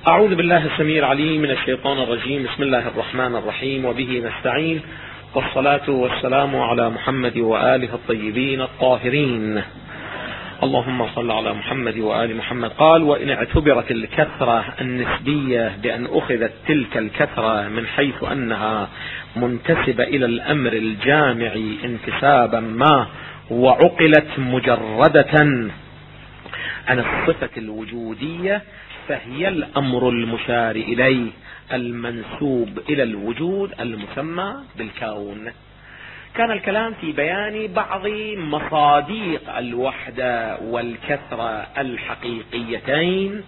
أعوذ بالله السميع العليم من الشيطان الرجيم. بسم الله الرحمن الرحيم، وبه نستعين، والصلاة والسلام على محمد وآله الطيبين الطاهرين. اللهم صل على محمد وآل محمد. قال: وإن اعتبرت الكثرة النسبية بأن أخذت تلك الكثرة من حيث أنها منتسبة إلى الأمر الجامع انتسابا ما، وعقلت مجردة عن الصفة الوجودية، فهي الأمر المشار إليه المنسوب إلى الوجود المسمى بالكون. كان الكلام في بيان بعض مصاديق الوحدة والكثرة الحقيقيتين،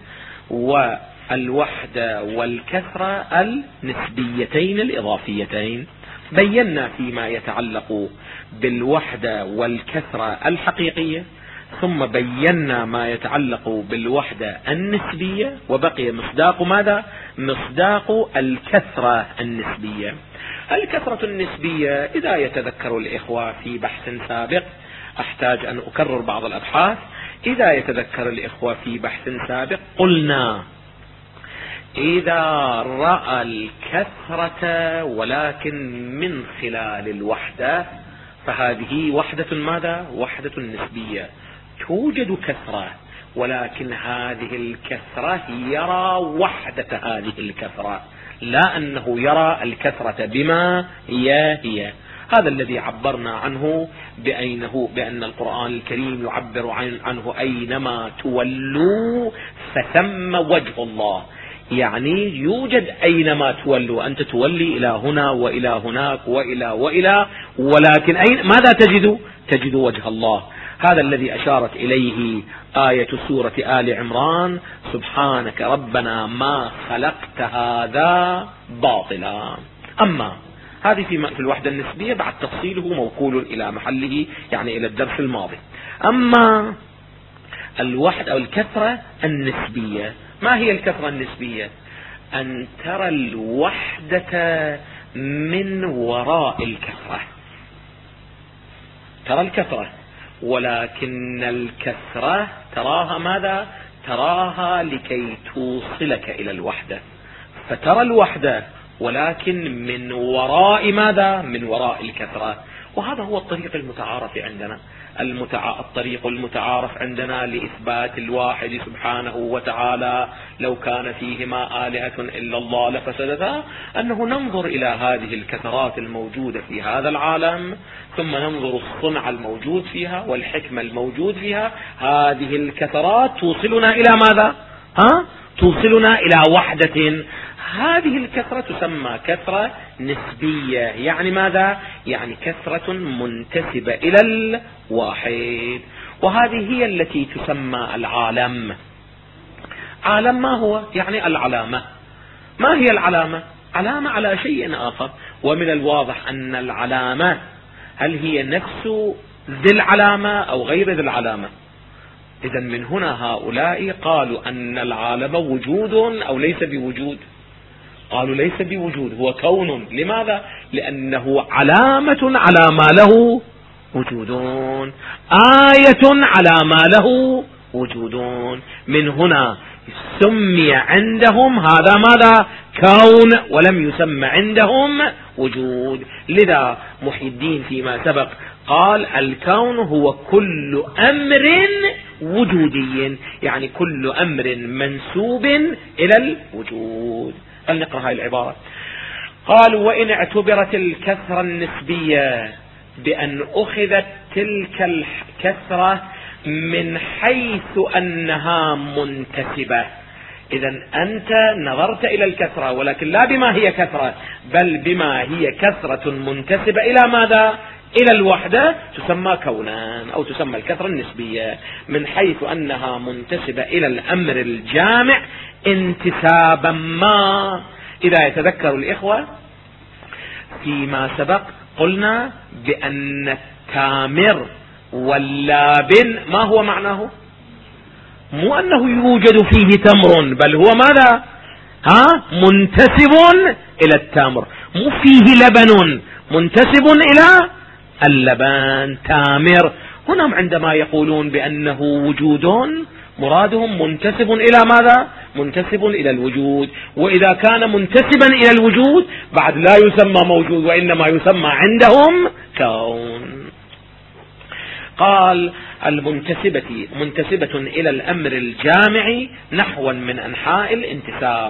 والوحدة والكثرة النسبيتين الإضافيتين. بينا فيما يتعلق بالوحدة والكثرة الحقيقية، ثم بينا ما يتعلق بالوحدة النسبية، وبقي مصداق ماذا؟ مصداق الكثرة النسبية. الكثرة النسبية إذا يتذكر الإخوة في بحث سابق، أحتاج أن أكرر بعض الأبحاث. إذا يتذكر الإخوة في بحث سابق قلنا: إذا رأى الكثرة ولكن من خلال الوحدة، فهذه وحدة ماذا؟ وحدة نسبية. توجد كثرة، ولكن هذه الكثرة يرى وحدة هذه الكثرة، لا أنه يرى الكثرة بما هي. هذا الذي عبرنا عنه بأن القرآن الكريم يعبر عنه: أينما تولوا فثم وجه الله. يعني يوجد أينما تولوا، أنت تولي إلى هنا وإلى هناك وإلى، ولكن ماذا تجد؟ تجد وجه الله. هذا الذي أشارت إليه آية سورة آل عمران: سبحانك ربنا ما خلقت هذا باطلا. أما هذه في الوحدة النسبية، بعد تفصيله موكول إلى محله، يعني إلى الدرس الماضي. أما الوحدة أو الكثرة النسبية، ما هي الكثرة النسبية؟ أن ترى الوحدة من وراء الكثرة. ترى الكثرة، ولكن الكثرة تراها ماذا؟ تراها لكي توصلك إلى الوحدة. فترى الوحدة ولكن من وراء ماذا؟ من وراء الكثرة. وهذا هو الطريق المتعارف عندنا. الطريق المتعارف عندنا لإثبات الواحد سبحانه وتعالى: لو كان فيهما آلهة إلا الله لفسدتا، أنه ننظر إلى هذه الكثرات الموجودة في هذا العالم، ثم ننظر الصنع الموجود فيها والحكمة الموجود فيها. هذه الكثرات توصلنا إلى ماذا؟ توصلنا إلى وحدة. هذه الكثرة تسمى كثرة نسبية. يعني ماذا؟ يعني كثرة منتسبة إلى الواحد. وهذه هي التي تسمى العالم. عالم ما هو؟ يعني العلامة. ما هي العلامة؟ علامة على شيء آخر. ومن الواضح أن العلامة، هل هي نفس ذي العلامة أو غير ذي العلامة؟ إذن من هنا هؤلاء قالوا أن العالم وجود أو ليس بوجود. قالوا ليس بوجود، هو كون. لماذا؟ لأنه علامة على ما له وجود، آية على ما له وجود. من هنا سمي عندهم هذا ماذا؟ كون، ولم يسمى عندهم وجود. لذا محي الدين فيما سبق قال: الكون هو كل أمر وجودي، يعني كل أمر منسوب إلى الوجود. فلنقرأ هذه العبارة. قال: وإن اعتبرت الكثرة النسبية بأن أخذت تلك الكثرة من حيث أنها منتسبة. إذن أنت نظرت إلى الكثرة، ولكن لا بما هي كثرة، بل بما هي كثرة منتسبة إلى ماذا؟ إلى الوحدة، تسمى كونان، أو تسمى الكثرة النسبية، من حيث أنها منتسبة إلى الأمر الجامع انتسابا ما. إذا يتذكر الإخوة فيما سبق قلنا بأن التامر واللابن ما هو معناه؟ مو أنه يوجد فيه تمر، بل هو ماذا؟ منتسب إلى التمر. مو فيه لبن، منتسب إلى اللبن، تامر. هنا عندما يقولون بأنه وجود، مرادهم منتسب إلى ماذا؟ منتسب إلى الوجود. وإذا كان منتسبا إلى الوجود بعد لا يسمى موجود، وإنما يسمى عندهم كون. قال منتسبة إلى الأمر الجامع نحوا من أنحاء الانتساب،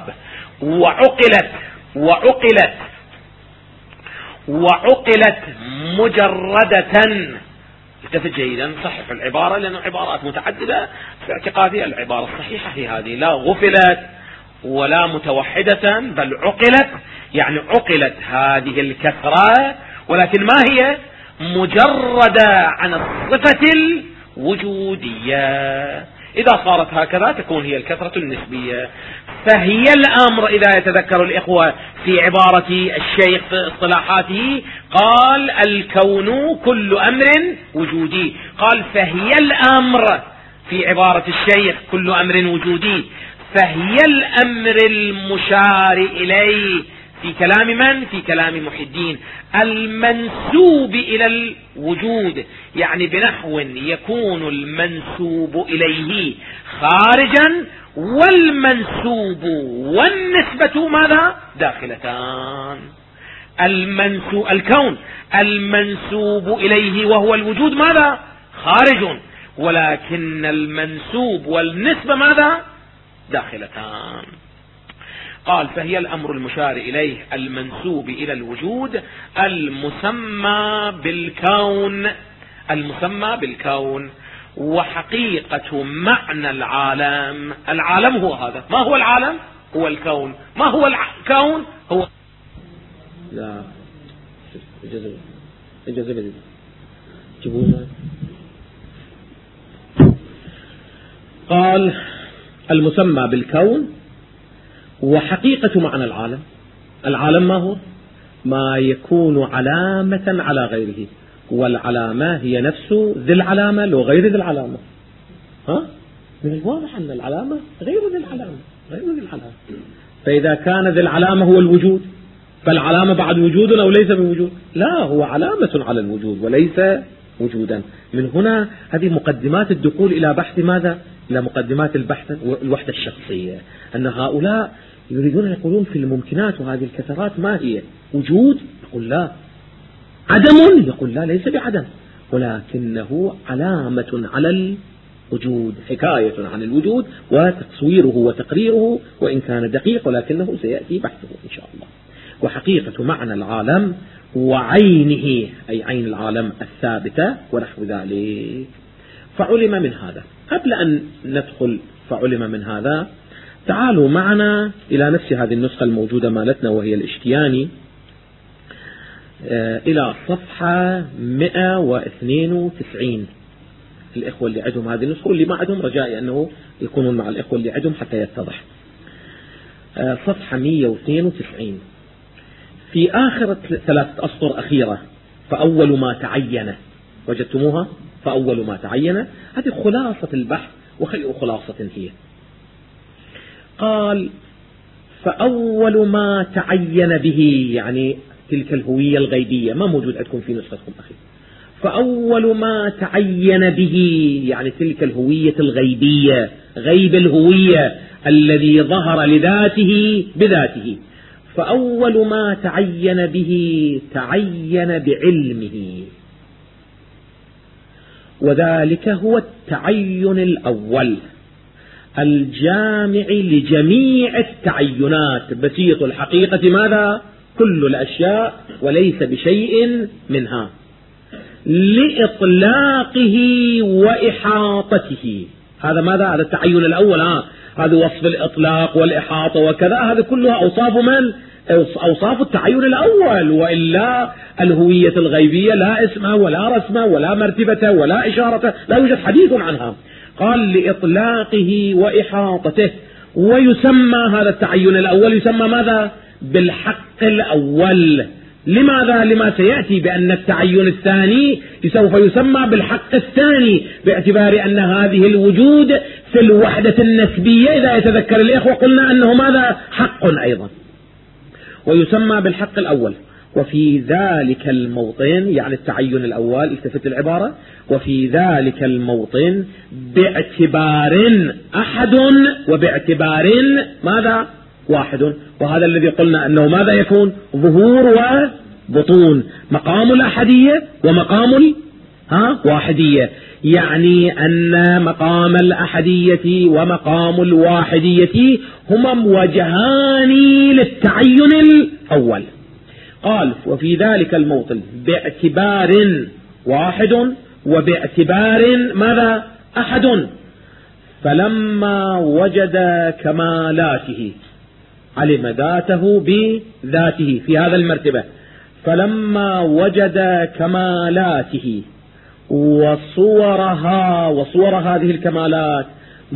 وعقلت مجردة. التفت جيدا، صحح العبارة لأن عبارات متعددة في اعتقادي العبارة الصحيحة هي هذه، لا غفلت ولا متوحدة، بل عقلت، يعني عقلت هذه الكثرة، ولكن ما هي؟ مجردة عن الصفة الوجودية. إذا صارت هكذا تكون هي الكثرة النسبية. فهي الأمر، إذا يتذكر الإخوة في عبارة الشيخ في اصطلاحاته قال الكون كل أمر وجودي، قال فهي الأمر في عبارة الشيخ كل أمر وجودي، فهي الأمر المشار إليه في كلام من؟ في كلام محي الدين، المنسوب إلى الوجود، يعني بنحو يكون المنسوب إليه خارجا والمنسوب والنسبة ماذا؟ داخلتان. الكون المنسوب إليه وهو الوجود ماذا؟ خارج، ولكن المنسوب والنسبة ماذا؟ داخلتان. قال فهي الأمر المشار إليه المنسوب إلى الوجود المسمى بالكون، وحقيقة معنى العالم. العالم هو هذا. ما هو العالم؟ هو الكون. ما هو الكون؟ هو لا إجازة قال المسمى بالكون وحقيقة معنى العالم. العالم ما هو؟ ما يكون علامة على غيره، والعلامة هي نفس ذي العلامة لو غير ذي العلامة. من الواضح أن العلامة غير ذي العلامة. فإذا كان ذي العلامة هو الوجود، فالعلامة بعد وجود أو ليس بوجود؟ لا، هو علامة على الوجود وليس وجودا. من هنا هذه مقدمات الدخول إلى بحث ماذا؟ إلى مقدمات البحث الوحدة الشخصية. أن هؤلاء يريدون يقولون في الممكنات وهذه الكثرات ما هي؟ وجود؟ يقول لا. عدم؟ يقول لا، ليس بعدم، ولكنه علامة على الوجود، حكاية عن الوجود وتصويره وتقريره، وإن كان دقيق ولكنه سيأتي بحثه إن شاء الله. وحقيقة معنى العالم وعينه، أي عين العالم الثابتة ونحو ذلك. فعلم من هذا. قبل أن ندخل فعلم من هذا، تعالوا معنا إلى نفس هذه النسخة الموجودة مالتنا وهي الاشتياني، إلى صفحة 192. الإخوة اللي عندهم هذه النسخة واللي ما عندهم رجائي أنه يكونون مع الإخوة اللي عندهم حتى يتضح. صفحة 192 في آخر 3 أسطر أخيرة، فأول ما تعين، وجدتموها؟ فأول ما تعين، هذه خلاصة البحث وخير خلاصة هي. قال فأول ما تعين به، يعني تلك الهوية الغيبية، ما موجود عندكم في نسختكم أخي. فأول ما تعين به يعني تلك الهوية الغيبية، غيب الهوية الذي ظهر لذاته بذاته. فأول ما تعين به تعين بعلمه، وذلك هو التعين الأول الجامع لجميع التعينات، بسيط الحقيقة ماذا؟ كل الأشياء وليس بشيء منها، لإطلاقه وإحاطته. هذا ماذا؟ هذا التعين الأول. هذا وصف الإطلاق والإحاطة وكذا، هذا كلها أوصاف من؟ أوصاف التعين الأول، وإلا الهوية الغيبية لا اسمها ولا رسمة ولا مرتبة ولا إشارة، لا يوجد حديث عنها. قال لإطلاقه وإحاطته. ويسمى هذا التعين الأول يسمى ماذا؟ بالحق الأول. لماذا؟ لما سيأتي بأن التعين الثاني سوف يسمى بالحق الثاني، باعتبار أن هذه الوجود في الوحدة النسبية إذا يتذكر الإخوة قلنا أنه ماذا؟ حق أيضا، ويسمى بالحق الأول. وفي ذلك الموطن، يعني التعين الأول، التفت العبارة، وفي ذلك الموطن باعتبار أحد وباعتبار ماذا؟ واحد. وهذا الذي قلنا أنه ماذا يكون؟ ظهور وبطون، مقام الأحدية ومقام واحدية. يعني أن مقام الأحدية ومقام الواحدية هما وجهان للتعين الأول. قال وفي ذلك الموطن باعتبار واحد وباعتبار ماذا؟ أحد. فلما وجد كمالاته، علم ذاته بذاته في هذا المرتبة، فلما وجد كمالاته وصور هذه الكمالات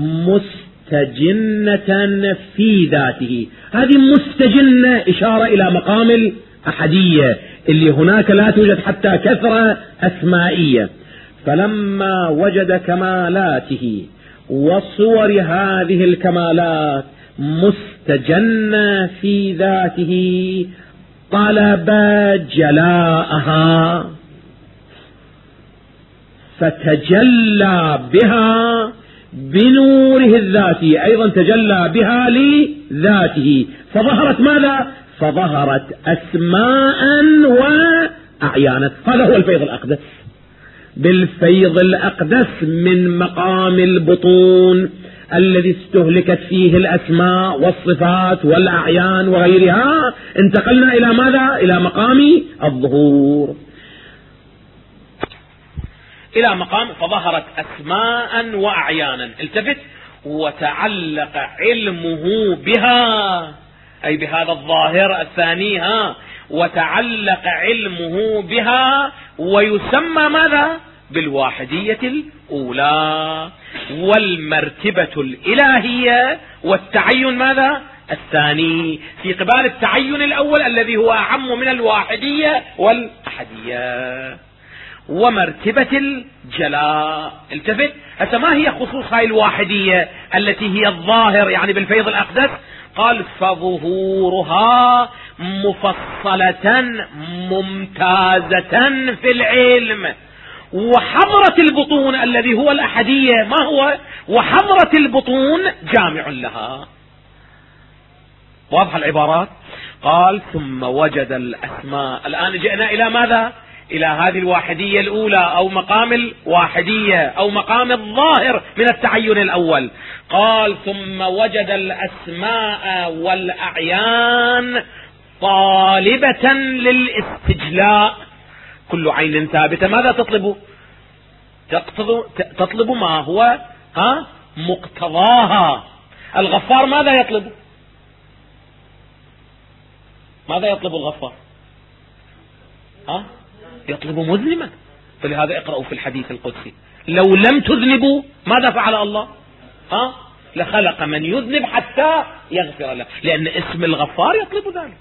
مستجنة في ذاته. هذه مستجنة إشارة إلى مقام الأحدية اللي هناك لا توجد حتى كثرة أسمائية. فلما وجد كمالاته وصور هذه الكمالات مستجنة في ذاته طلب جلاءها، فتجلى بها بنوره الذاتي، أيضا تجلى بها لذاته، فظهرت ماذا؟ فظهرت أسماء وأعيانا. هذا هو الفيض الأقدس. بالفيض الأقدس من مقام البطون الذي استهلكت فيه الأسماء والصفات والأعيان وغيرها، انتقلنا إلى ماذا؟ إلى مقام الظهور، إلى مقام فظهرت أسماء وأعيانا. التفت: وتعلق علمه بها، أي بهذا الظاهر الثاني، وتعلق علمه بها، ويسمى ماذا؟ بالواحدية الأولى والمرتبة الإلهية والتعين ماذا؟ الثاني، في قبال التعين الأول الذي هو أعم من الواحدية والأحدية. ومرتبة الجلاء. التفت: هسه ما هي خصوص هاي الواحدية التي هي الظاهر يعني بالفيض الأقدس؟ قال: فظهورها مفصلة ممتازة في العلم، وحضرة البطون الذي هو الأحدية ما هو؟ وحضرة البطون جامع لها. واضح العبارات؟ قال: ثم وجد الأسماء. الآن جئنا إلى ماذا؟ إلى هذه الواحدية الأولى أو مقام الواحدية أو مقام الظاهر من التعين الأول. قال: ثم وجد الأسماء والأعيان طالبة للاستجلاء. كل عين ثابتة ماذا تطلب؟ تطلب ما هو مقتضاها. الغفار ماذا يطلب؟ ماذا يطلب الغفار؟ يطلب مذنبا. فلهذا اقرأوا في الحديث القدسي: لو لم تذنبوا ماذا فعل الله؟ لخلق من يذنب حتى يغفر له، لأن اسم الغفار يطلب ذلك.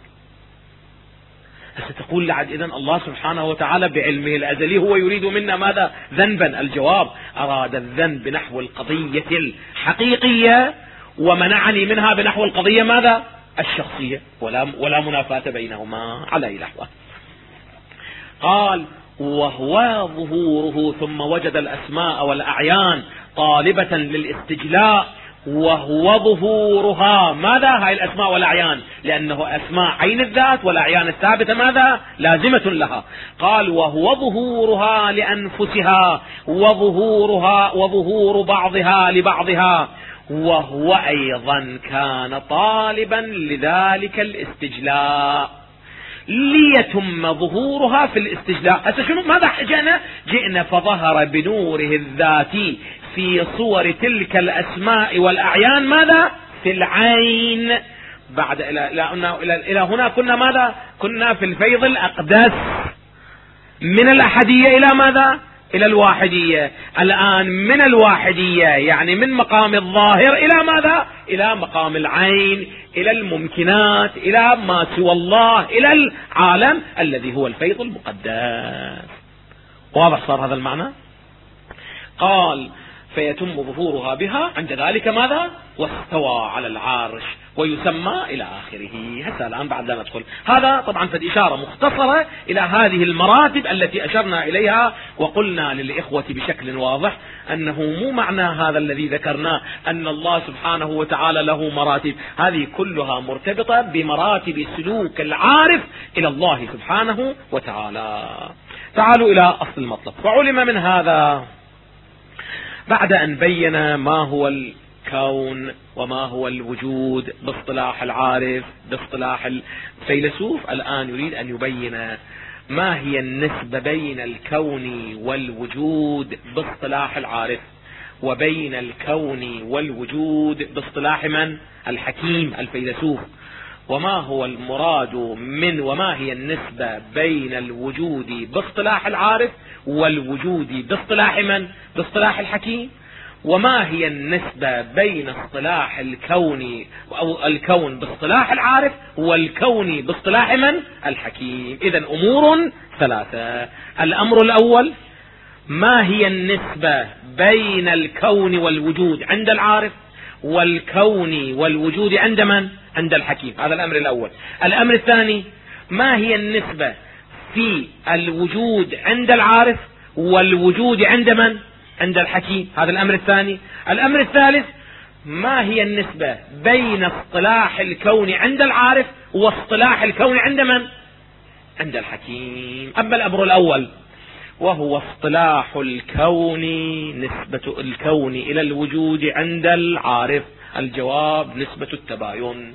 ستقول لعد إذن الله سبحانه وتعالى بعلمه الأزلي هو يريد منا ماذا؟ ذنبا. الجواب: أراد الذنب نحو القضية الحقيقية ومنعني منها بنحو القضية ماذا؟ الشخصية، ولا منافاة بينهما على أي لحظة. قال: وهو ظهوره. ثم وجد الأسماء والأعيان طالبة للاستجلاء، وهو ظهورها. ماذا هاي الأسماء والأعيان؟ لأنه أسماء عين الذات والأعيان الثابتة ماذا؟ لازمة لها. قال: وهو ظهورها لأنفسها، وظهورها وظهور بعضها لبعضها، وهو أيضا كان طالبا لذلك الاستجلاء ليتم ظهورها في الاستجلاء. شنو ماذا جئنا فظهر بنوره الذاتي في صور تلك الأسماء والأعيان ماذا؟ في العين. بعد إلى هنا كنا ماذا؟ كنا في الفيض الأقدس من الأحدية إلى ماذا؟ إلى الواحدية. الآن من الواحدية يعني من مقام الظاهر إلى ماذا؟ إلى مقام العين، إلى الممكنات، إلى ما سوى الله، إلى العالم الذي هو الفيض المقدس. واضح صار هذا المعنى؟ قال: فيتم ظهورها بها عند ذلك ماذا؟ واستوى على العرش ويسمى إلى آخره. هسه الآن بعد لا ندخل، هذا طبعا فد إشارة مختصرة إلى هذه المراتب التي أشرنا إليها، وقلنا للإخوة بشكل واضح أنه مو معنى هذا الذي ذكرناه أن الله سبحانه وتعالى له مراتب، هذه كلها مرتبطة بمراتب سلوك العارف إلى الله سبحانه وتعالى. تعالوا إلى أصل المطلب. فعلم من هذا بعد أن بين ما هو الكون وما هو الوجود باصطلاح العارف باصطلاح الفيلسوف، الآن يريد أن يبين ما هي النسبة بين الكون والوجود باصطلاح العارف وبين الكون والوجود باصطلاح من؟ الحكيم الفيلسوف. وما هو المراد من وما هي النسبة بين الوجود باصطلاح العارف والوجود باصطلاح من؟ باصطلاح الحكيم. وما هي النسبة بين اصطلاح الكون أو الكون باصطلاح العارف والكون باصطلاح من؟ الحكيم. إذن أمور ثلاثة. الأمر الأول، ما هي النسبة بين الكون والوجود عند العارف والكون والوجود عند من؟ عند الحكيم. هذا الأمر الأول. الأمر الثاني، ما هي النسبة في الوجود عند العارف والوجود عند من؟ عند الحكيم. هذا الأمر الثاني. الأمر الثالث، ما هي النسبة بين اصطلاح الكون عند العارف واصطلاح الكون عند من؟ عند الحكيم. أما الأمر الأول وهو اصطلاح الكون، نسبة الكون إلى الوجود عند العارف، الجواب نسبة التباين.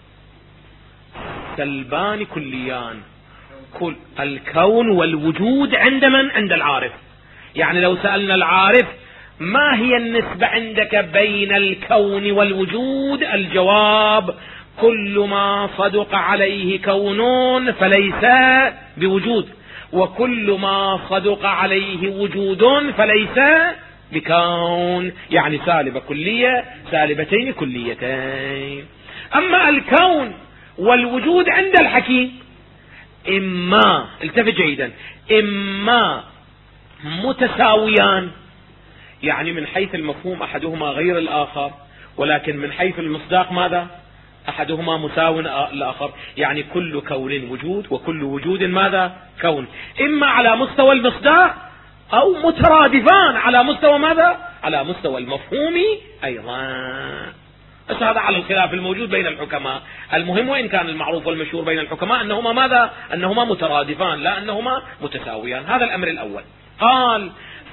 سلبان كليان، كل الكون والوجود عند من؟ عند العارف. يعني لو سألنا العارف ما هي النسبة عندك بين الكون والوجود، الجواب كل ما صدق عليه كون فليس بوجود، وكل ما صدق عليه وجود فليس بكون. يعني سالبة كلية، سالبتين كليتين. أما الكون والوجود عند الحكيم إما، التفت جيدا، إما متساويان، يعني من حيث المفهوم أحدهما غير الآخر، ولكن من حيث المصداق ماذا؟ أحدهما مساو الآخر. يعني كل كون وجود وكل وجود ماذا؟ كون. إما على مستوى المصداق أو مترادفان على مستوى ماذا؟ على مستوى المفهوم أيضا. هذا على الخلاف الموجود بين الحكماء. المهم وإن كان المعروف والمشهور بين الحكماء أنهما ماذا؟ أنهما مترادفان لا أنهما متساويان. هذا الأمر الأول. قال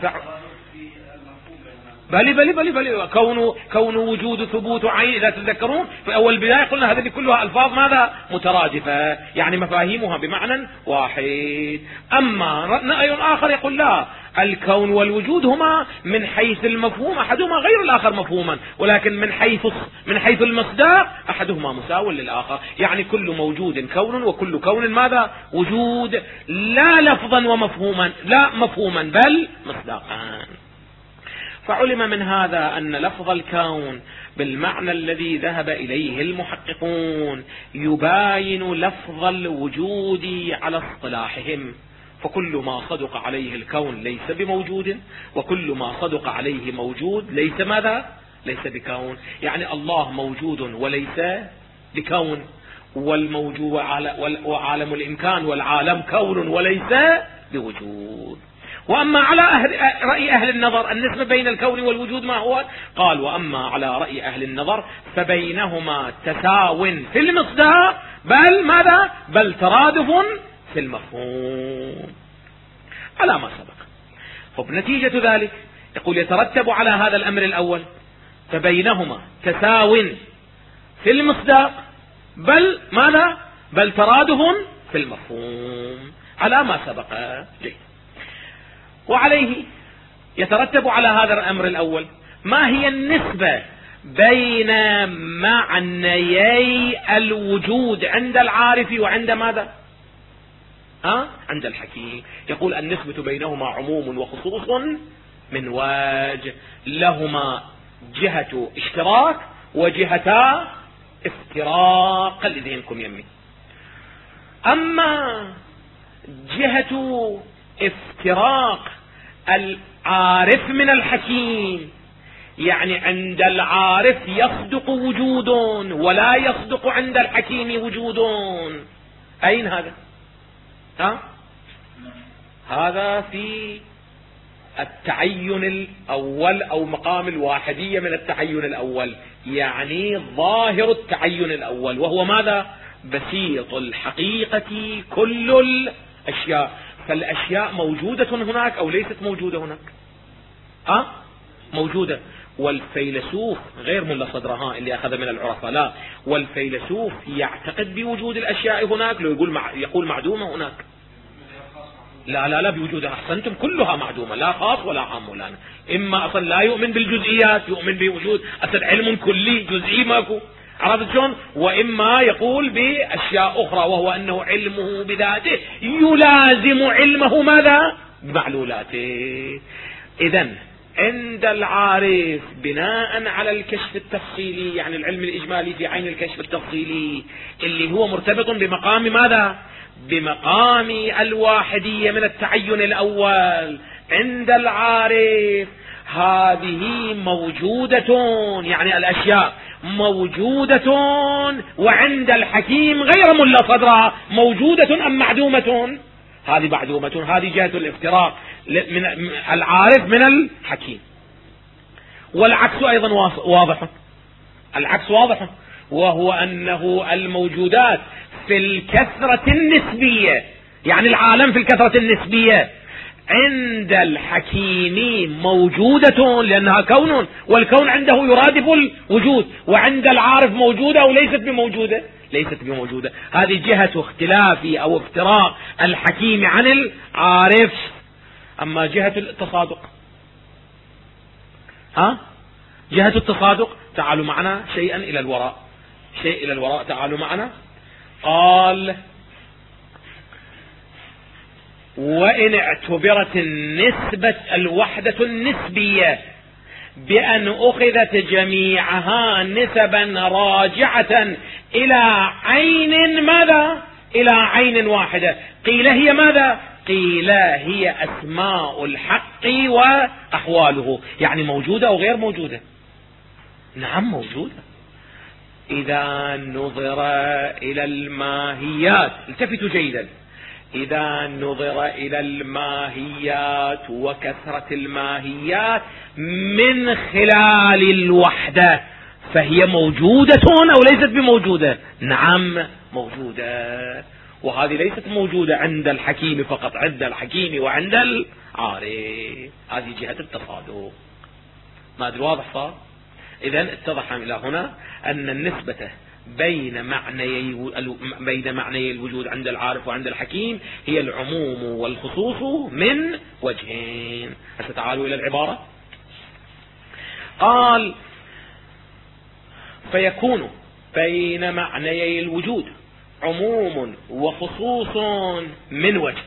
بل كون وجود ثبوت عين. إذا تذكرون في أول بداية قلنا هذه كلها ألفاظ ماذا؟ مترادفة، يعني مفاهيمها بمعنى واحد. أما رأي آخر يقول لا، الكون والوجود هما من حيث المفهوم أحدهما غير الآخر مفهوما، ولكن من حيث المصداق أحدهما مساو للآخر. يعني كل موجود كون وكل كون ماذا؟ وجود، لا لفظا ومفهوما، لا مفهوما بل مصداقا. فعلم من هذا أن لفظ الكون بالمعنى الذي ذهب إليه المحققون يباين لفظ الوجود على اصطلاحهم. فكل ما صدق عليه الكون ليس بموجود، وكل ما صدق عليه موجود ليس ماذا؟ ليس بكون. يعني الله موجود وليس بكون، والموجود وعالم الإمكان والعالم كون وليس بوجود. وأما على رأي أهل النظر النسبة بين الكون والوجود ما هو؟ قال وأما على رأي أهل النظر فبينهما تساو في المصداق بل ماذا؟ بل ترادف في المفهوم على ما سبق. فبنتيجة ذلك يقول يترتب على هذا الأمر الأول فبينهما تساو في المصداق بل ماذا؟ بل ترادف في المفهوم على ما سبق. جيد. وعليه يترتب على هذا الأمر الأول ما هي النسبة بين معنيي الوجود عند العارف وعند ماذا؟ عند الحكيم. يقول النسبة بينهما عموم وخصوص من وجه، لهما جهة اشتراك وجهتا افتراق. خلي ذهنكم يمي. أما جهة افتراق العارف من الحكيم يعني عند العارف يصدق وجود ولا يصدق عند الحكيم وجود. أين هذا؟ هذا في التعين الأول أو مقام الواحدية من التعين الأول، يعني ظاهر التعين الأول، وهو ماذا؟ بسيط الحقيقة كل الأشياء. فالأشياء موجودة هناك أو ليست موجودة هناك؟ موجودة. والفيلسوف غير ملا صدرها اللي أخذ من العرفاء، لا، والفيلسوف يعتقد بوجود الأشياء هناك، لو يقول معدومة هناك. لا بوجودها. أحسنتم، كلها معدومة، لا خاص ولا عام ولا أنا. إما أصلا لا يؤمن بالجزئيات، يؤمن بوجود أصلا علم كلي جزئي ماكو، عرفت شلون؟ وإما يقول بأشياء أخرى، وهو أنه علمه بذاته يلازم علمه ماذا؟ بمعلولاته. إذن عند العارف بناء على الكشف التفصيلي، يعني العلم الإجمالي في عين الكشف التفصيلي اللي هو مرتبط بمقام ماذا؟ بمقام الواحدية من التعين الأول. عند العارف هذه موجودة، يعني الأشياء موجودة، وعند الحكيم غير ملا صدرها موجودة أم معدومة؟ هذه معدومة. هذه جهة الافتراق من العارف من الحكيم. والعكس أيضا واضح، العكس واضح، وهو أنه الموجودات في الكثرة النسبية، يعني العالم في الكثرة النسبية، عند الحكيم موجودة لأنها كون، والكون عنده يرادف الوجود، وعند العارف موجودة أو ليست بموجودة؟ ليست بموجودة. هذه جهة اختلاف أو افتراق الحكيم عن العارف. أما جهة التصادق، جهة التصادق، تعالوا معنا شيئا إلى الوراء، شيء إلى الوراء، تعالوا معنا. قال: وإن اعتبرت النسبة الوحدة النسبية بأن أخذت جميعها نسبا راجعة إلى عين ماذا؟ إلى عين واحدة. قيل هي ماذا؟ قيل هي أسماء الحق وأحواله، يعني موجودة أو غير موجودة؟ نعم موجودة. إذا نظر إلى الماهيات، التفتوا جيدا، إذا نظر إلى الماهيات وكثرة الماهيات من خلال الوحدة، فهي موجودة أو ليست بموجودة؟ نعم موجودة. وهذه ليست موجودة عند الحكيم فقط، عند الحكيم وعند العارف. هذه جهة التصادق. ما أدري واضح صار؟ إذن اتضح إلى هنا أن النسبة بين معنيي الوجود عند العارف وعند الحكيم هي العموم والخصوص من وجهين. تعالوا إلى العبارة. قال: فيكون بين معنيي الوجود عموم وخصوص من وجه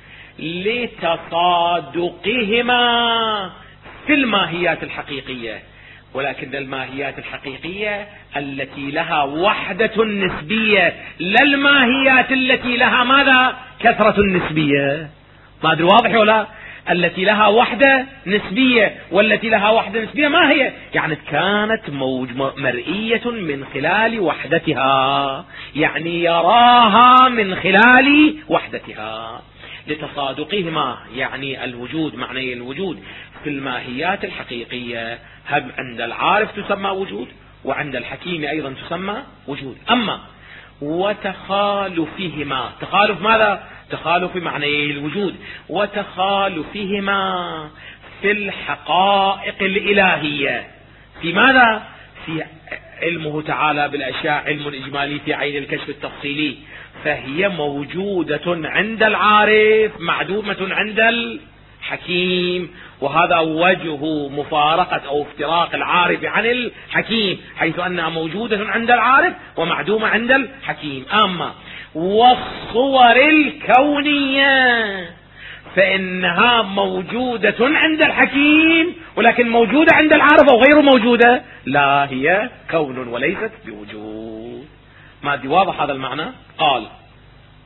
لتصادقهما في الماهيات الحقيقية، ولكن الماهيات الحقيقية التي لها وحدة نسبية، لا الماهيات التي لها ماذا؟ كثرة نسبية. ما أدري واضح ولا؟ التي لها وحدة نسبية، والتي لها وحدة نسبية ما هي؟ يعني كانت مرئية من خلال وحدتها، يعني يراها من خلال وحدتها. لتصادقهما، يعني الوجود، معنى الوجود في الماهيات الحقيقية، هم عند العارف تسمى وجود، وعند الحكيم أيضا تسمى وجود. أما وتخالفهما، تخالف ماذا؟ تخالف معنى الوجود، وتخالفهما في الحقائق الإلهية. في ماذا؟ في علمه تعالى بالأشياء، علم إجمالي في عين الكشف التفصيلي، فهي موجودة عند العارف، معدومة عند الحكيم. وهذا وجه مفارقة أو افتراق العارف عن الحكيم، حيث أنها موجودة عند العارف ومعدومة عند الحكيم. أما والصور الكونية فإنها موجودة عند الحكيم، ولكن موجودة عند العارف أو غير موجودة؟ لا، هي كون وليست بوجود. ما دي واضح هذا المعنى؟ قال: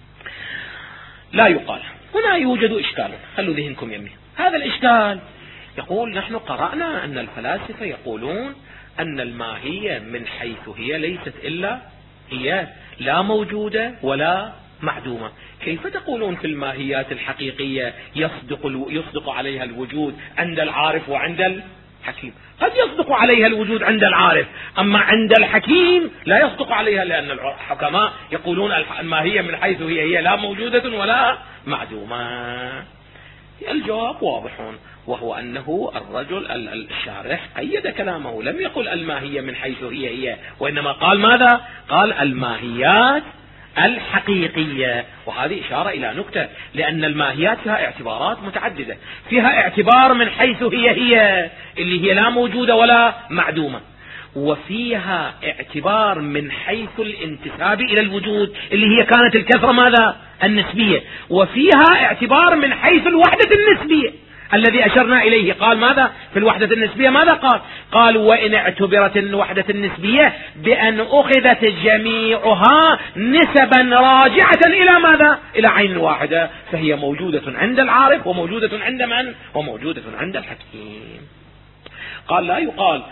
لا يقال. هنا يوجد إشكال، خلوا ذهنكم يمي. هذا الإشكال يقول نحن قرأنا أن الفلاسفة يقولون أن الماهية من حيث هي ليست إلا هي لا موجودة ولا معدومة. كيف تقولون في الماهيات الحقيقية يصدق عليها الوجود عند العارف وعند الحكيم؟ قد يصدق عليها الوجود عند العارف، أما عند الحكيم لا يصدق عليها، لأن الحكماء يقولون الماهية من حيث هي لا موجودة ولا معدومة. الجواب واضح، وهو أنه الرجل الشارح قيد كلامه، لم يقل الماهية من حيث هي، وإنما قال ماذا؟ قال الماهيات الحقيقية. وهذه إشارة إلى نكتة، لأن الماهيات فيها اعتبارات متعددة، فيها اعتبار من حيث هي اللي هي لا موجودة ولا معدومة، وفيها اعتبار من حيث الانتساب إلى الوجود اللي هي كانت الكثرة ماذا؟ النسبية، وفيها اعتبار من حيث الوحدة النسبية الذي أشرنا إليه. قال ماذا في الوحدة النسبية؟ ماذا قال وإن اعتبرت الوحدة النسبية بأن أخذت جميعها نسبا راجعة إلى ماذا؟ إلى عين واحدة، فهي موجودة عند العارف وموجودة عند من؟ وموجودة عند الحكيم. قال لا يقال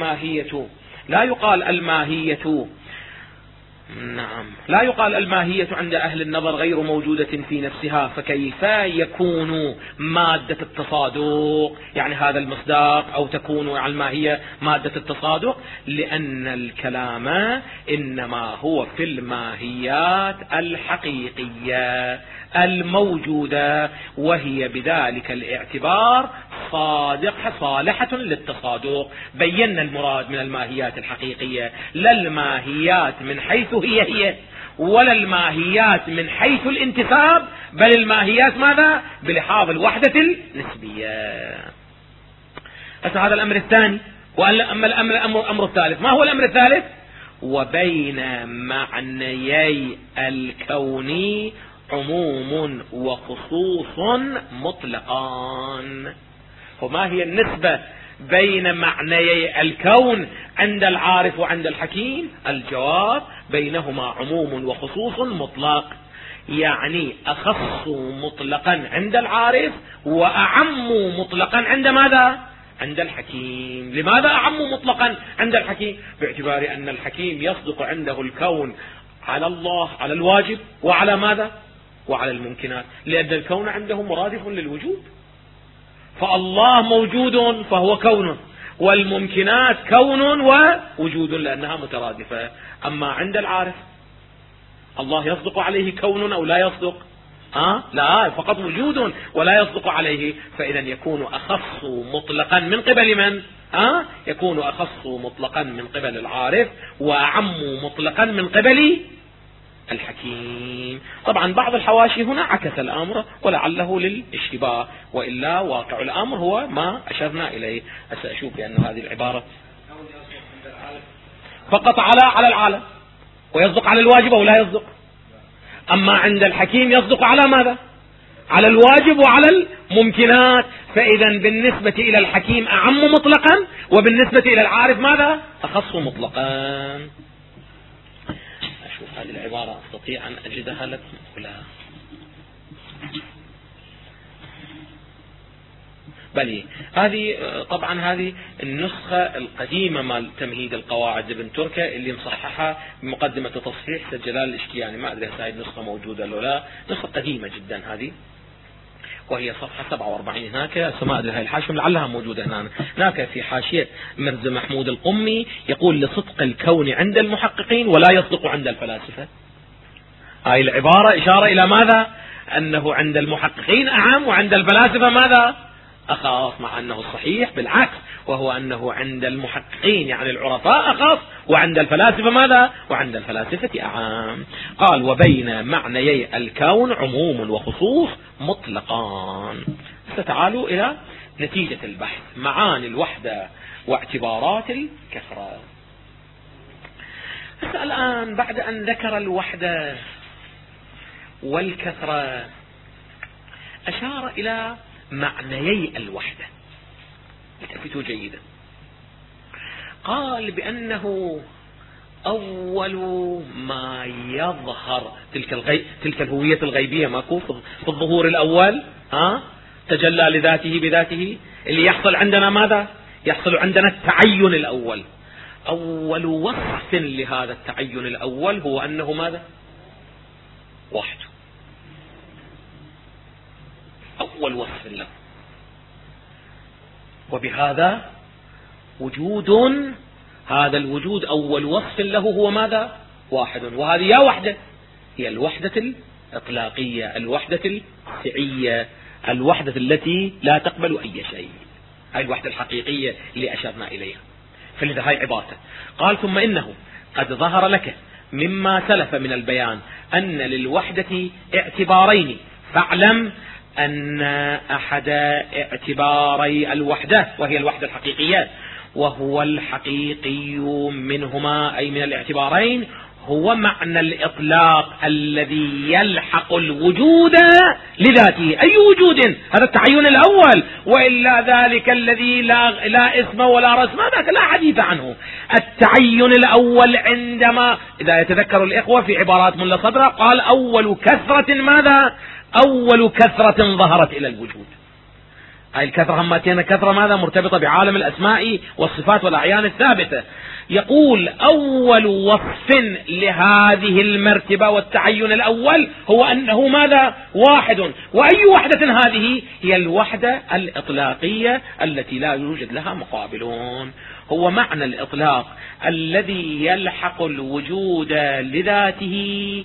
الماهية عند أهل النظر غير موجودة في نفسها، فكيف يكون مادة التصادق، يعني هذا المصداق، أو تكون الماهية مادة التصادق؟ لأن الكلام إنما هو في الماهيات الحقيقية الموجودة، وهي بذلك الاعتبار صالحة للتصادق. بينا المراد من الماهيات الحقيقية، لا الماهيات من حيث هي ولا الماهيات من حيث الانتساب، بل الماهيات ماذا؟ بلحاظ الوحدة النسبية. هذا الأمر الثاني. وأما الأمر الثالث، ما هو الأمر الثالث؟ وبين معنيي الكون عموم وخصوص مطلقان. وما هي النسبة بين معنيي الكون عند العارف وعند الحكيم؟ الجواب بينهما عموم وخصوص مطلق، يعني أخص مطلقا عند العارف وأعم مطلقا عند ماذا؟ عند الحكيم. لماذا أعم مطلقا عند الحكيم؟ باعتبار أن الحكيم يصدق عنده الكون على الله، على الواجب، وعلى ماذا؟ وعلى الممكنات، لأن الكون عنده مرادف للوجود، فالله موجود فهو كون، والممكنات كون ووجود لأنها مترادفة. أما عند العارف الله يصدق عليه كون أو لا يصدق؟ لا، فقط وجود ولا يصدق عليه. فإذا يكون أخص مطلقا من قبل من؟ يكون أخص مطلقا من قبل العارف، وأعم مطلقا من قبل الحكيم. طبعا بعض الحواشي هنا عكس الأمر ولعله للاشتباه، وإلا واقع الأمر هو ما أشرنا إليه. أشوف بأن هذه العبارة فقط على العالم، ويصدق على الواجب أو لا يصدق. أما عند الحكيم يصدق على ماذا؟ على الواجب وعلى الممكنات. فإذا بالنسبة إلى الحكيم أعم مطلقا، وبالنسبة إلى العارف ماذا؟ أخص مطلقا. أشوف هذه العبارة أستطيع أن أجدها لكم ولا؟ بل هذه طبعا هذه النسخة القديمة مال تمهيد القواعد لابن تركة اللي مصححها بمقدمة تصحيح سيد جلال الاشتياني. ما أدري هذه النسخة موجودة ولا لا، نسخة قديمة جدا هذه، وهي صفحة 47 هناك. ما أدري هاي الحاشية لعلها موجودة هناك في حاشية مرز محمود القمي، يقول لصدق الكون عند المحققين ولا يصدق عند الفلاسفة. هاي العبارة إشارة إلى ماذا؟ أنه عند المحققين أعم وعند الفلاسفة ماذا؟ أخص، مع أنه الصحيح بالعكس، وهو أنه عند المحققين يعني العرفاء أخص، وعند الفلاسفة ماذا؟ وعند الفلاسفة أعام. قال وبين معنيي الكون عموم وخصوص مطلقان. ستعالوا إلى نتيجة البحث، معاني الوحدة واعتبارات الكثرة. الآن بعد أن ذكر الوحدة والكثرة أشار إلى معنيي الوحدة. التفتوا جيدا. قال بأنه أول ما يظهر تلك الهوية الغيبية، ماكو في الظهور الأول، تجلى لذاته بذاته، اللي يحصل عندنا ماذا؟ يحصل عندنا التعين الأول. أول وصف لهذا التعين الأول هو أنه ماذا؟ واحد. أول وصف له. وبهذا وجود، هذا الوجود أول وصف له هو ماذا؟ واحد. وهذه يا وحدة هي الوحدة الإطلاقية، الوحدة السعية، الوحدة التي لا تقبل أي شيء، هذه الوحدة الحقيقية اللي أشرنا إليها. فلذا هاي عبارته. قال ثم إنه قد ظهر لك مما سلف من البيان أن للوحدة اعتبارين، فاعلم أن أحد اعتباري الوحدة وهي الوحدة الحقيقية، وهو الحقيقي منهما أي من الاعتبارين، هو معنى الإطلاق الذي يلحق الوجود لذاته. أي وجود؟ هذا التعين الأول، وإلا ذلك الذي لا اسم ولا رسم ذاك لا حديث عنه. التعين الأول عندما إذا يتذكر الإخوة في عبارات ملا صدرة قال أول كثرة ماذا؟ أول كثرة ظهرت إلى الوجود. هاي الكثرة همتين كثرة ماذا؟ مرتبطة بعالم الأسماء والصفات والأعيان الثابتة. يقول أول وصف لهذه المرتبة والتعين الأول هو أنه ماذا؟ واحد. وأي وحدة هذه؟ هي الوحدة الإطلاقية التي لا يوجد لها مقابلون. هو معنى الإطلاق الذي يلحق الوجود لذاته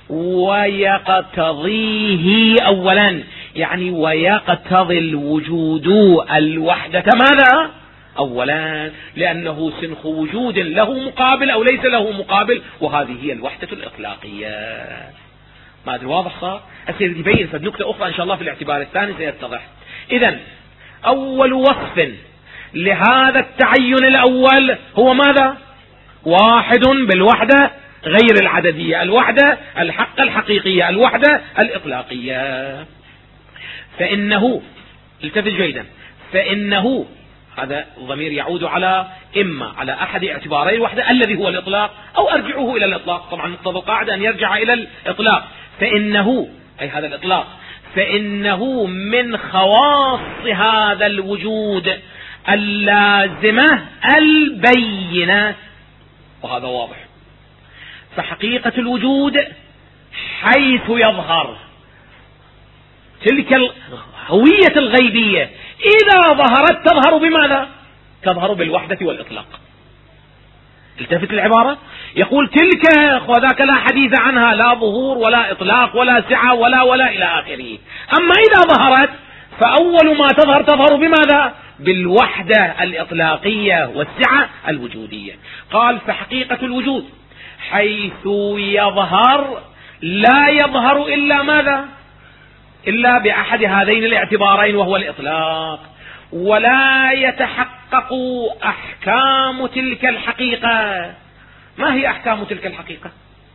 ويقتضيه أولا، يعني ويقتضي الوجود الوحدة ماذا؟ أولا، لأنه سنخ وجود له مقابل أو ليس له مقابل، وهذه هي الوحدة الإطلاقية. ما أدري واضح صار؟ أسير يبين فد نكتة أخرى إن شاء الله في الاعتبار الثاني سيتضح. إذن أول وصف لهذا التعين الأول هو ماذا؟ واحد بالوحدة غير العددية، الوحدة الحق الحقيقية، الوحدة الإطلاقية. فإنه، التفت جيدا، فإنه هذا الضمير يعود على إما على أحد اعتباري الوحدة الذي هو الإطلاق، أو أرجعه إلى الإطلاق. طبعا مقتضى القاعدة أن يرجع إلى الإطلاق. فإنه أي هذا الإطلاق، فإنه من خواص هذا الوجود اللازمة البينة، وهذا واضح. فحقيقة الوجود حيث يظهر تلك الهوية الغيبية إذا ظهرت تظهر بماذا؟ تظهر بالوحدة والإطلاق. التفت العبارة، يقول تلك وذاك لا حديث عنها، لا ظهور ولا إطلاق ولا سعة ولا إلى آخره. أما إذا ظهرت فأول ما تظهر بماذا؟ بالوحدة الإطلاقية والسعة الوجودية. قال فحقيقة الوجود حيث يظهر لا يظهر إلا ماذا؟ إلا بأحد هذين الاعتبارين وهو الإطلاق. ولا يتحقق أحكام تلك الحقيقة. ما هي أحكام تلك الحقيقة؟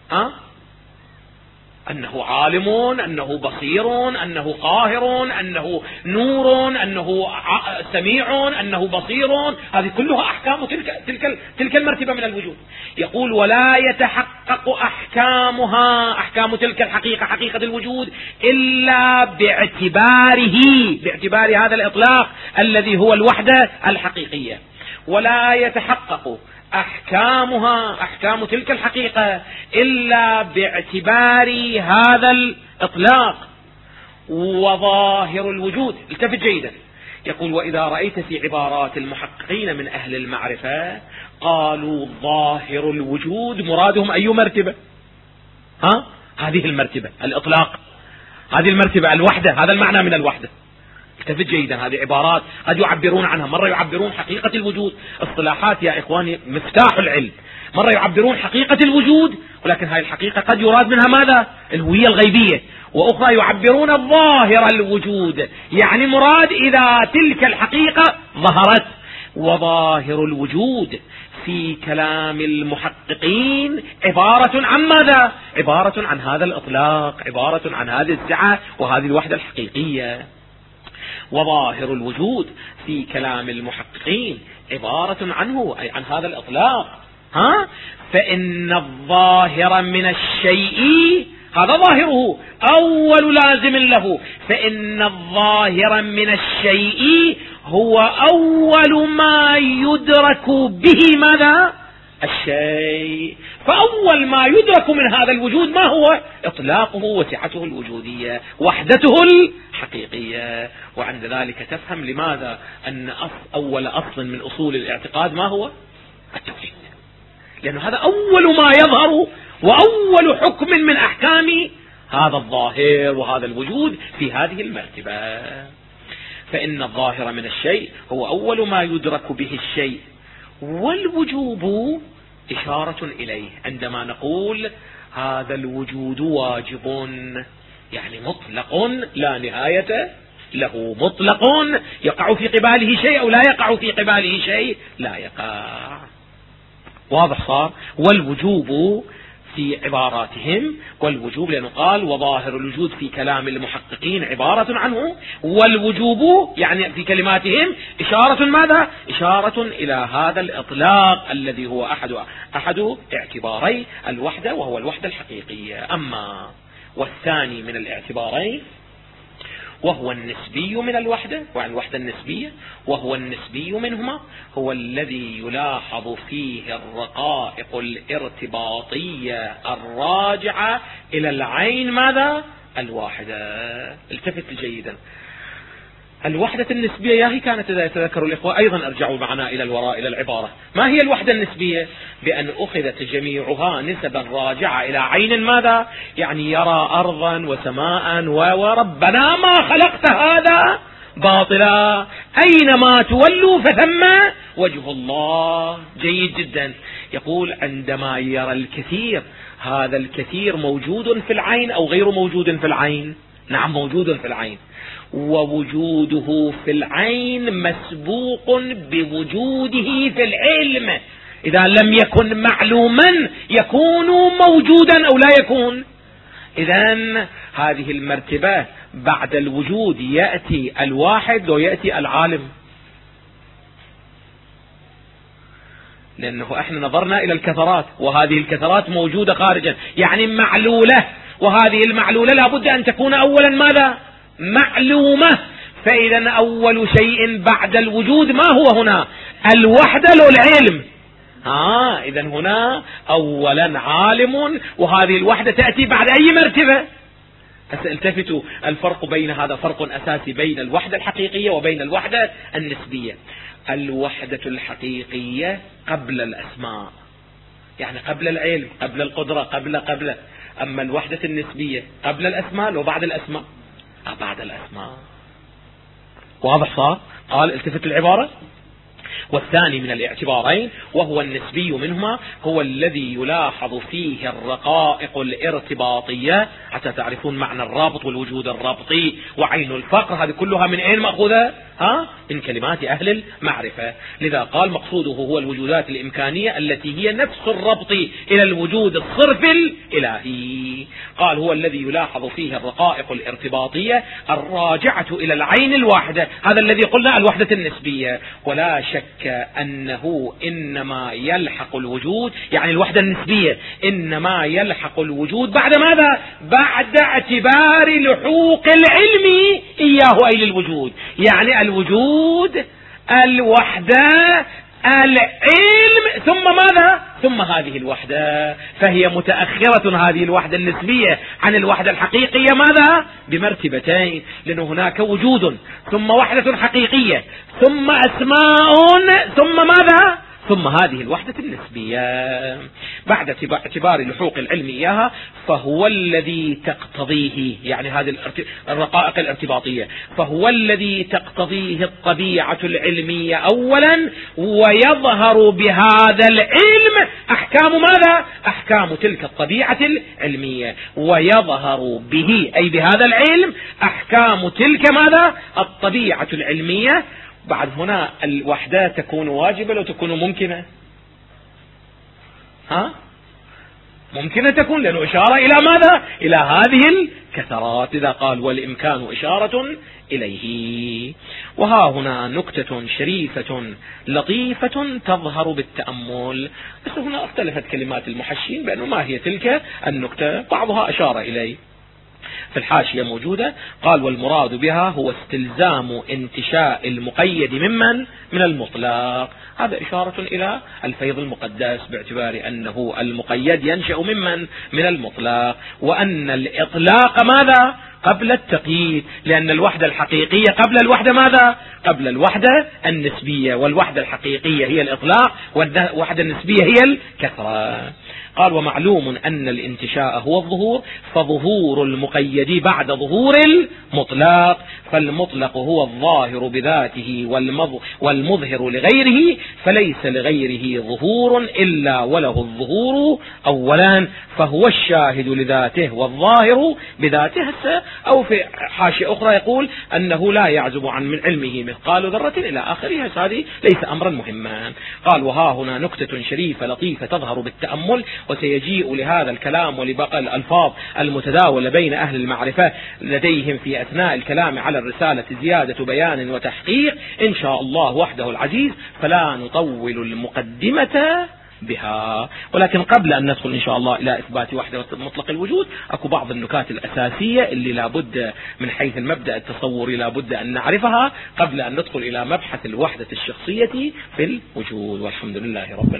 أنه عالم، أنه بصير، أنه قاهر، أنه نور، أنه سميع، أنه بصير. هذه كلها أحكام تلك المرتبة من الوجود. يقول ولا يتحقق أحكامها، أحكام تلك الحقيقة، حقيقة الوجود، إلا باعتبار هذا الإطلاق الذي هو الوحدة الحقيقية. ولا يتحقق أحكامها، أحكام تلك الحقيقة، إلا باعتبار هذا الإطلاق وظاهر الوجود. التفت جيدا، يقول وإذا رأيت في عبارات المحققين من أهل المعرفة قالوا ظاهر الوجود، مرادهم أي مرتبة؟ هذه المرتبة الإطلاق، هذه المرتبة الوحدة، هذا المعنى من الوحدة. التفت جيدا، هذه عبارات قد يعبرون عنها، مرة يعبرون حقيقة الوجود. اصطلاحات يا إخواني مفتاح العلم. مرة يعبرون حقيقة الوجود، ولكن هذه الحقيقة قد يراد منها ماذا؟ الهوية الغيبية. وأخرى يعبرون الظاهر الوجود، يعني مراد إذا تلك الحقيقة ظهرت. وظاهر الوجود في كلام المحققين عبارة عن ماذا؟ عبارة عن هذا الإطلاق، عبارة عن هذه السعة وهذه الوحدة الحقيقية. وظاهر الوجود في كلام المحققين عبارة عنه، أي عن هذا الإطلاق. فإن الظاهر من الشيء، هذا ظاهره أول لازم له، فإن الظاهر من الشيء هو أول ما يدرك به ماذا؟ الشيء. فأول ما يدرك من هذا الوجود ما هو؟ إطلاقه وسعته الوجودية، وحدته الحقيقية. وعند ذلك تفهم لماذا أن أول أصل من أصول الاعتقاد ما هو؟ التوحيد، لأنه هذا أول ما يظهر وأول حكم من أحكام هذا الظاهر وهذا الوجود في هذه المرتبة. فإن الظاهر من الشيء هو أول ما يدرك به الشيء، والوجوب إشارة إليه. عندما نقول هذا الوجود واجب، يعني مطلق لا نهاية له، مطلق يقع في قباله شيء أو لا يقع في قباله شيء، لا يقع. واضح صار؟ والوجوب في عباراتهم، والوجوب لأنه قال وظاهر الوجود في كلام المحققين عبارة عنه، والوجوب يعني في كلماتهم إشارة ماذا؟ إشارة إلى هذا الإطلاق الذي هو أحد اعتباري الوحدة، وهو الوحدة الحقيقية. أما والثاني من الاعتبارين وهو النسبي من الوحدة، وعن الوحدة النسبية، وهو النسبي منهما هو الذي يلاحظ فيه الرقائق الارتباطية الراجعة إلى العين ماذا؟ الواحدة. التفت جيدا، الوحدة النسبية ياهي كانت إذا يتذكر الإخوة أيضا أرجعوا معنا إلى الوراء إلى العبارة. ما هي الوحدة النسبية؟ بأن أخذت جميعها نسبا راجعة إلى عين ماذا؟ يعني يرى أرضا وسماء وربنا ما خلقت هذا باطلا، أينما تولوا فثم وجه الله. جيد جدا. يقول عندما يرى الكثير، هذا الكثير موجود في العين أو غير موجود في العين؟ نعم موجود في العين، ووجوده في العين مسبوق بوجوده في العلم. إذا لم يكن معلوما يكون موجودا أو لا يكون. إذن هذه المرتبة بعد الوجود يأتي الواحد ويأتي العالم، لأنه احنا نظرنا إلى الكثرات، وهذه الكثرات موجودة خارجا يعني معلولة، وهذه المعلولة لابد أن تكون أولا ماذا؟ معلومة. فإذا أول شيء بعد الوجود ما هو هنا؟ الوحدة لو العلم. إذا هنا أولا عالم، وهذه الوحدة تأتي بعد أي مرتبة؟ التفتوا، الفرق بين هذا فرق أساسي بين الوحدة الحقيقية وبين الوحدة النسبية. الوحدة الحقيقية قبل الأسماء، يعني قبل العلم، قبل القدرة، قبل. أما الوحدة النسبية قبل الأسماء وبعد الأسماء؟ بعد الأسماء. واضح صار؟ قال التفت العبارة. والثاني من الاعتبارين وهو النسبي منهما هو الذي يلاحظ فيه الرقائق الارتباطية، حتى تعرفون معنى الرابط والوجود الرابطي وعين الفقر، هذه كلها من أين مأخوذة؟ من كلمات أهل المعرفة. لذا قال مقصوده هو الوجودات الإمكانية التي هي نفس الربط إلى الوجود الصرف الإلهي. قال هو الذي يلاحظ فيه الرقائق الارتباطية الراجعة إلى العين الواحدة، هذا الذي قلنا الوحدة النسبية. ولا شك أنه إنما يلحق الوجود، يعني الوحدة النسبية إنما يلحق الوجود بعد ماذا؟ بعد اعتبار لحوق العلم إياه أي للوجود، يعني الوجود، الوحدة، العلم، ثم ماذا؟ ثم هذه الوحدة. فهي متأخرة هذه الوحدة النسبية عن الوحدة الحقيقية ماذا؟ بمرتبتين، لأنه هناك وجود ثم وحدة حقيقية ثم أسماء ثم ماذا؟ ثم هذه الوحدة النسبية. بعد اعتبار لحوق العلم إياها فهو الذي تقتضيه، يعني هذه الرقائق الارتباطية، فهو الذي تقتضيه الطبيعة العلمية أولا، ويظهر بهذا العلم أحكام ماذا؟ أحكام تلك الطبيعة العلمية، ويظهر به أي بهذا العلم أحكام تلك ماذا؟ الطبيعة العلمية. بعد هنا الوحدة تكون واجبة لو تكون ممكنة؟ ممكنة تكون، لأنه إشارة إلى ماذا؟ إلى هذه الكثرات. إذا قال والإمكان إشارة إليه. وها هنا نكتة شريفة لطيفة تظهر بالتأمل، بس هنا اختلفت كلمات المحشين بأنه ما هي تلك النكتة، بعضها أشار إليه. في الحاشية موجودة. قال والمراد بها هو استلزام انتشاء المقيد من المطلق. هذا إشارة إلى الفيض المقدس باعتبار أنه المقيد ينشأ من المطلق، وأن الإطلاق ماذا؟ قبل التقييد، لأن الوحدة الحقيقية قبل الوحدة ماذا؟ قبل الوحدة النسبية، والوحدة الحقيقية هي الإطلاق، والوحدة النسبية هي الكثرة. قال ومعلوم أن الانتشاء هو الظهور، فظهور المقيد بعد ظهور المطلق، فالمطلق هو الظاهر بذاته والمظهر لغيره، فليس لغيره ظهور إلا وله الظهور أولا، فهو الشاهد لذاته والظاهر بذاته. أو في حاشية أخرى يقول أنه لا يعزب عن من علمه مثقال ذرة إلى آخره. هذه ليس أمرا مهما. قال وها هنا نكتة شريفة لطيفة تظهر بالتأمل، وسيجيء لهذا الكلام ولبقى الألفاظ المتداولة بين أهل المعرفة لديهم في أثناء الكلام على الرسالة زيادة بيان وتحقيق إن شاء الله وحده العزيز، فلا نطول المقدمة بها. ولكن قبل أن ندخل إن شاء الله إلى إثبات وحدة مطلق الوجود، أكو بعض النكات الأساسية اللي لابد من حيث المبدأ التصوري لابد أن نعرفها قبل أن ندخل إلى مبحث الوحدة الشخصية في الوجود. والحمد لله رب العالمين.